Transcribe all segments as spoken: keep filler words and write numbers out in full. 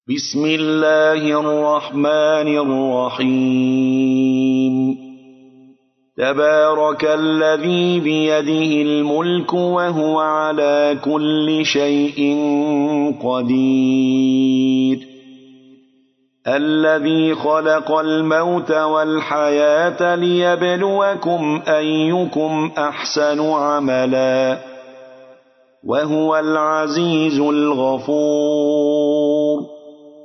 بسم الله الرحمن الرحيم تبارك الذي بيده الملك وهو على كل شيء قدير الذي خلق الموت والحياة ليبلوكم أيكم أحسن عملا وهو العزيز الغفور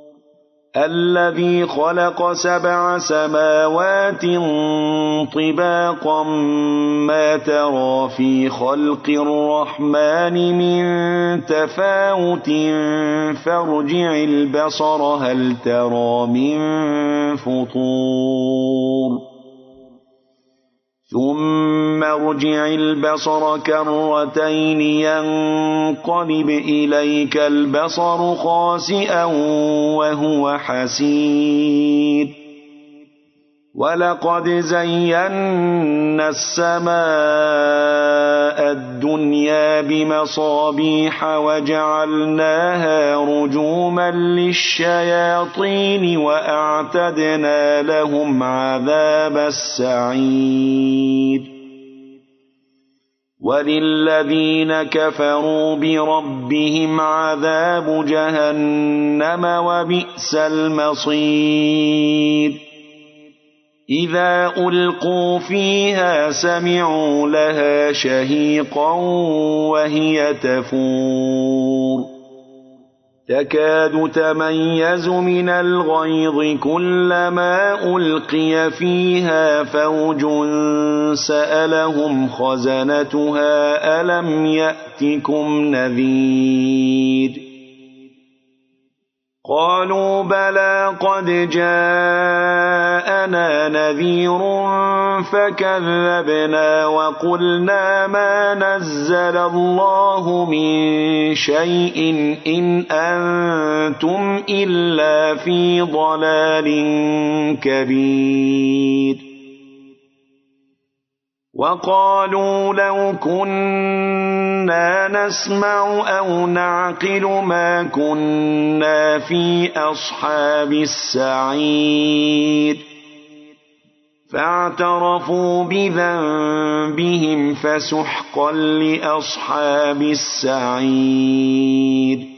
الذي خلق سبع سماوات طباقا ما ترى في خلق الرحمن من تفاوت فارجع البصر هل ترى من فطور ثم ارجع البصر كرتين ينقلب إليك البصر خاسئا وهو حسير ولقد زينا السماء الدنيا بمصابيح وجعلناها رجوما للشياطين وأعتدنا لهم عذاب السعير وللذين كفروا بربهم عذاب جهنم وبئس المصير إذا ألقوا فيها سمعوا لها شهيقا وهي تفور تكاد تميز من الغيظ كلما ألقي فيها فوج سألهم خزنتها ألم يأتكم نذير قالوا بلى قد جاءنا نذير فكذبنا وقلنا ما نزل الله من شيء إن أنتم إلا في ضلال كبير وقالوا لو كنا نسمع أو نعقل ما كنا في أصحاب السعير فاعترفوا بذنبهم فسحقا لأصحاب السعير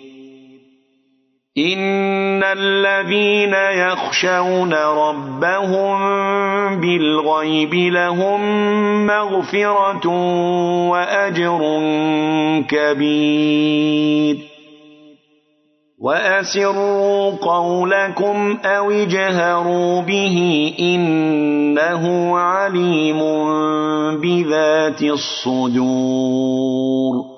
إن الذين يخشون ربهم بالغيب لهم مغفرة وأجر كبير وأسروا قولكم أو اجهروا به إنه عليم بذات الصدور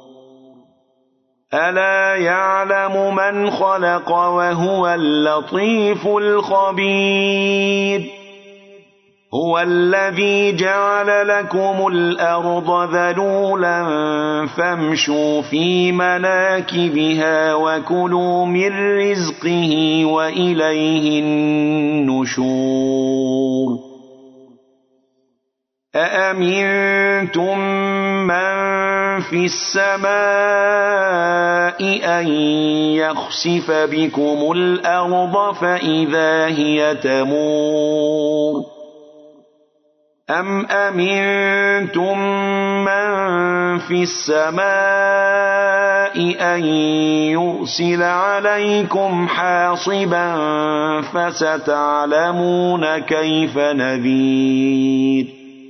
ألا يعلم من خلق وهو اللطيف الخبير هو الذي جعل لكم الأرض ذلولا فامشوا في مناكبها وكلوا من رزقه وإليه النشور أأمنتم من في السماء أن يخسف بكم الأرض فإذا هي تمور أم أمنتم من في السماء أن يرسل عليكم حاصبا فستعلمون كيف نذير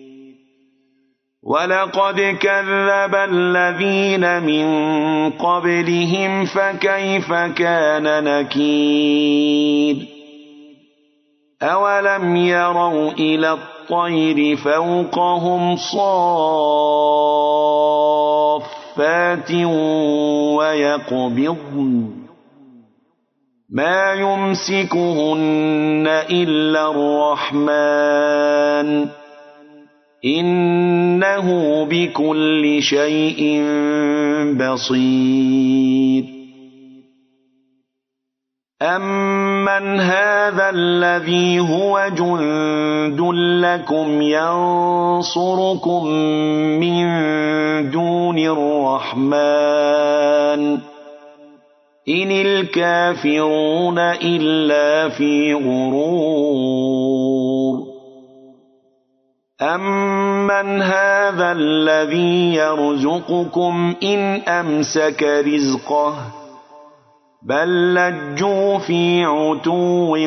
ولقد كذب الذين من قبلهم فكيف كان نكير أولم يروا إلى الطير فوقهم صافات ويقبضن ما يمسكهن إلا الرحمن إنه بكل شيء بصير أمن هذا الذي هو جند لكم ينصركم من دون الرحمن إن الكافرون إلا في غرور أمن هذا الذي يرزقكم إن أمسك رزقه بل لجوا في عتو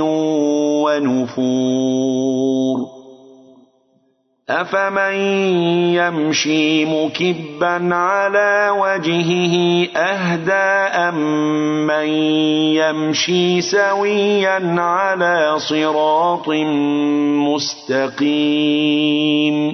ونفور أفمن يمشي مكبا على وجهه أهدى أمن يمشي سويا على صراط مستقيم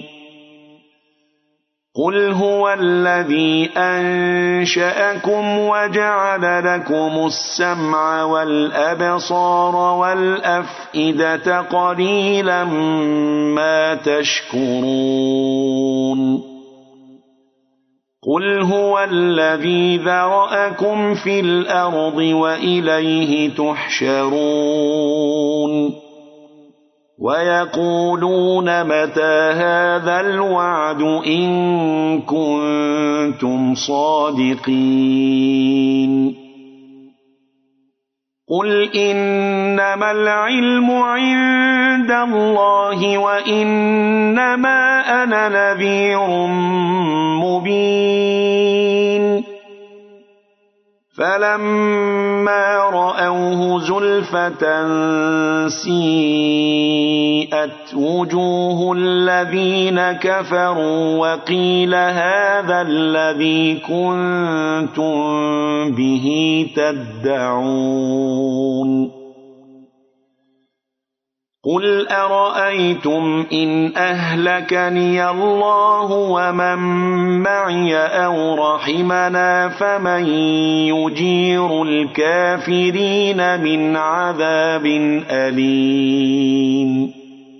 قل هو الذي أنشأكم وجعل لكم السمع والأبصار والأفئدة قليلا ما تشكرون قل هو الذي ذرأكم في الأرض وإليه تحشرون ويقولون متى هذا الوعد إن كنتم صادقين قل إنما العلم عند الله وإنما أنا نذير مبين فلما رأوه زلفة سيئت وجوه الذين كفروا وقيل هذا الذي كنتم به تدعون قل أرأيتم إن أهلكني الله ومن معي أو رحمنا فمن يجير الكافرين من عذاب أليم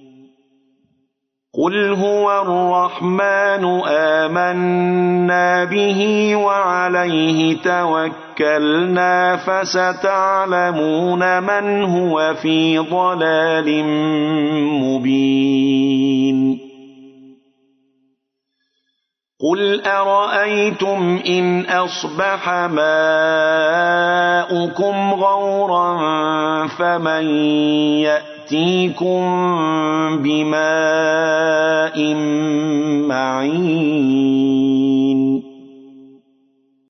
قل هو الرحمن آمنا به وعليه توكلنا فستعلمون من هو في ضلال مبين قل أرأيتم إن أصبح ماؤكم غورا فمن يأتيكم بماء معين